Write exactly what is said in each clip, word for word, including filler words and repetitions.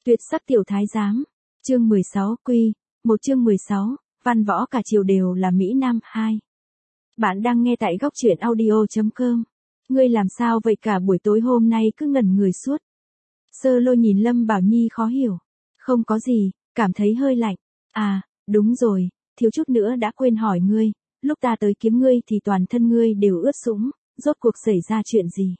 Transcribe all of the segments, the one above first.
Tuyệt sắc tiểu thái giám, chương mười sáu quy, một chương mười sáu, văn võ cả triều đều là Mỹ Nam hai. Bạn đang nghe tại góc truyện audio.com. Ngươi làm sao vậy, cả buổi tối hôm nay cứ ngẩn người suốt. Sơ Lôi nhìn Lâm Bảo Nhi khó hiểu. Không có gì, cảm thấy hơi lạnh. À, đúng rồi, thiếu chút nữa đã quên hỏi ngươi, lúc ta tới kiếm ngươi thì toàn thân ngươi đều ướt sũng, rốt cuộc xảy ra chuyện gì?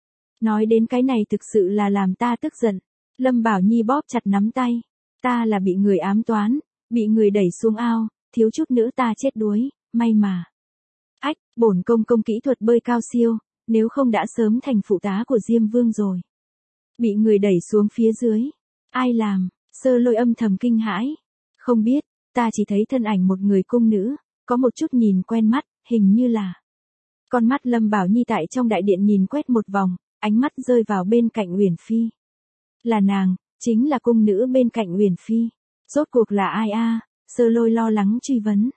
Nói đến cái này thực sự là làm ta tức giận. Lâm Bảo Nhi bóp chặt nắm tay. Ta là bị người ám toán, bị người đẩy xuống ao, thiếu chút nữa ta chết đuối, may mà. Ách, bổn công công kỹ thuật bơi cao siêu, nếu không đã sớm thành phụ tá của Diêm Vương rồi. Bị người đẩy xuống phía dưới. Ai làm? Sơ Lôi âm thầm kinh hãi. Không biết, ta chỉ thấy thân ảnh một người cung nữ, có một chút nhìn quen mắt, hình như là. Con mắt Lâm Bảo Nhi tại trong đại điện nhìn quét một vòng, ánh mắt rơi vào bên cạnh Uyển Phi. Là nàng, chính là cung nữ bên cạnh Uyển Phi. Rốt cuộc là ai a? À? Sơ Lôi lo lắng truy vấn.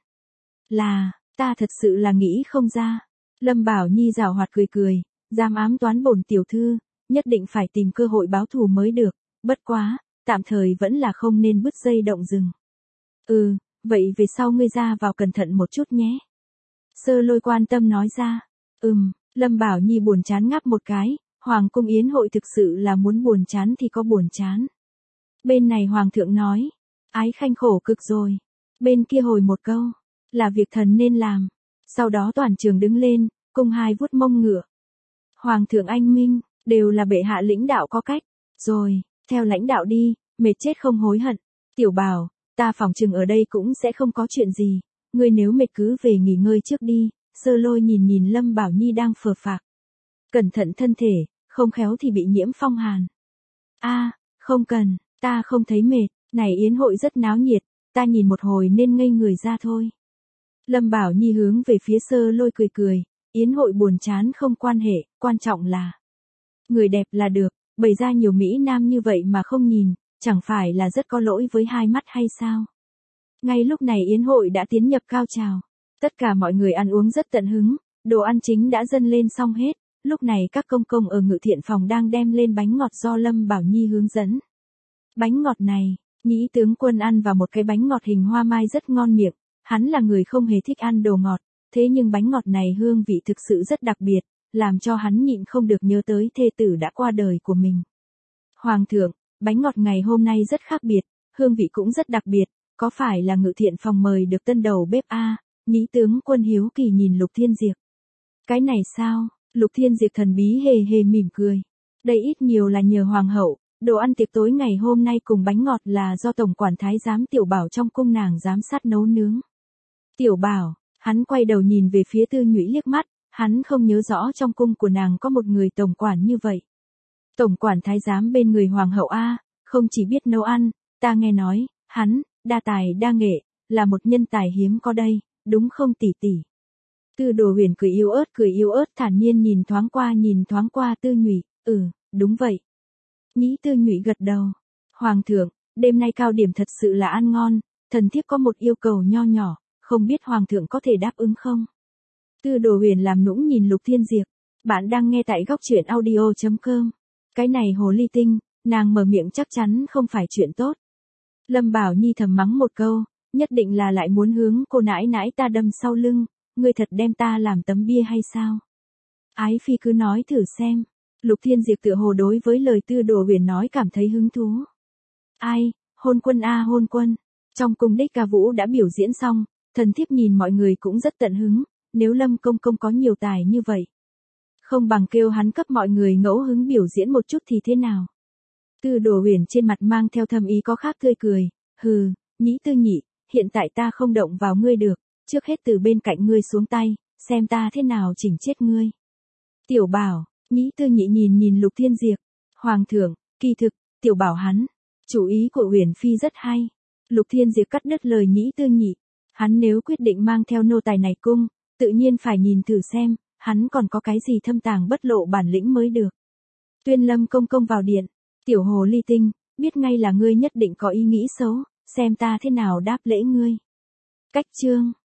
Là, ta thật sự là nghĩ không ra. Lâm Bảo Nhi giảo hoạt cười cười, dám ám toán bổn tiểu thư, nhất định phải tìm cơ hội báo thù mới được, bất quá, tạm thời vẫn là không nên bứt dây động rừng. Ừ, vậy về sau ngươi ra vào cẩn thận một chút nhé. Sơ Lôi quan tâm nói ra. Ừm, Lâm Bảo Nhi buồn chán ngáp một cái, Hoàng cung yến hội thực sự là muốn buồn chán thì có buồn chán. Bên này Hoàng thượng nói, ái khanh khổ cực rồi. Bên kia hồi một câu, là việc thần nên làm. Sau đó toàn trường đứng lên, cung hai vuốt mông ngựa. Hoàng thượng anh minh, đều là bệ hạ lãnh đạo có cách. Rồi, theo lãnh đạo đi, mệt chết không hối hận. Tiểu Bảo, ta phỏng chừng ở đây cũng sẽ không có chuyện gì. Ngươi nếu mệt cứ về nghỉ ngơi trước đi. Sơ Lôi nhìn nhìn Lâm Bảo Nhi đang phờ phạc. Cẩn thận thân thể, không khéo thì bị nhiễm phong hàn. A, à, không cần, ta không thấy mệt, này yến hội rất náo nhiệt, ta nhìn một hồi nên ngây người ra thôi. Lâm Bảo Nhi hướng về phía Sơ Lôi cười cười, yến hội buồn chán không quan hệ, quan trọng là người đẹp là được, bày ra nhiều Mỹ Nam như vậy mà không nhìn, chẳng phải là rất có lỗi với hai mắt hay sao? Ngay lúc này yến hội đã tiến nhập cao trào, tất cả mọi người ăn uống rất tận hứng, đồ ăn chính đã dâng lên xong hết. Lúc này các công công ở ngự thiện phòng đang đem lên bánh ngọt do Lâm Bảo Nhi hướng dẫn. Bánh ngọt này, Nhĩ tướng quân ăn vào một cái bánh ngọt hình hoa mai rất ngon miệng, hắn là người không hề thích ăn đồ ngọt, thế nhưng bánh ngọt này hương vị thực sự rất đặc biệt, làm cho hắn nhịn không được nhớ tới thê tử đã qua đời của mình. Hoàng thượng, bánh ngọt ngày hôm nay rất khác biệt, hương vị cũng rất đặc biệt, có phải là ngự thiện phòng mời được tân đầu bếp a? Nhĩ tướng quân hiếu kỳ nhìn Lục Thiên Diệp. Cái này sao? Lục Thiên Diệp thần bí hề hề mỉm cười. Đây ít nhiều là nhờ hoàng hậu, đồ ăn tiệc tối ngày hôm nay cùng bánh ngọt là do tổng quản thái giám Tiểu Bảo trong cung nàng giám sát nấu nướng. Tiểu Bảo, hắn quay đầu nhìn về phía Tư Nhụy liếc mắt, hắn không nhớ rõ trong cung của nàng có một người tổng quản như vậy. Tổng quản thái giám bên người hoàng hậu a, không chỉ biết nấu ăn, ta nghe nói, hắn, đa tài đa nghệ, là một nhân tài hiếm có đây, đúng không tỷ tỷ? Tư Đồ Huyền cười yếu ớt cười yếu ớt thản nhiên nhìn thoáng qua nhìn thoáng qua Tư Nhụy, ừ, đúng vậy. Nhĩ Tư Nhụy gật đầu. Hoàng thượng, đêm nay cao điểm thật sự là ăn ngon, thần thiếp có một yêu cầu nho nhỏ, không biết Hoàng thượng có thể đáp ứng không? Tư Đồ Huyền làm nũng nhìn Lục Thiên Diệp, bạn đang nghe tại góc truyện audio.com. Cái này hồ ly tinh, nàng mở miệng chắc chắn không phải chuyện tốt. Lâm Bảo Nhi thầm mắng một câu, nhất định là lại muốn hướng cô nãi nãi ta đâm sau lưng. Ngươi thật đem ta làm tấm bia hay sao? Ái phi cứ nói thử xem. Lục Thiên Diệp tựa hồ đối với lời Tư Đồ Huyền nói cảm thấy hứng thú. Ai, hôn quân a hôn quân. Trong cung đích ca vũ đã biểu diễn xong, thần thiếp nhìn mọi người cũng rất tận hứng, nếu Lâm công công có nhiều tài như vậy. Không bằng kêu hắn cấp mọi người ngẫu hứng biểu diễn một chút thì thế nào? Tư Đồ Huyền trên mặt mang theo thâm ý có khác tươi cười, hừ, Nhĩ Tư Nhị, hiện tại ta không động vào ngươi được. Trước hết từ bên cạnh ngươi xuống tay, xem ta thế nào chỉnh chết ngươi. Tiểu Bảo, Nhĩ Tư Nhị nhìn nhìn Lục Thiên Diệp. Hoàng thượng, kỳ thực, Tiểu Bảo hắn, chủ ý của Uyển Phi rất hay. Lục Thiên Diệp cắt đứt lời Nhĩ Tư Nhị. Hắn nếu quyết định mang theo nô tài này cung, tự nhiên phải nhìn thử xem, hắn còn có cái gì thâm tàng bất lộ bản lĩnh mới được. Tuyên Lâm công công vào điện, Tiểu hồ ly tinh, biết ngay là ngươi nhất định có ý nghĩ xấu, xem ta thế nào đáp lễ ngươi. Cách chương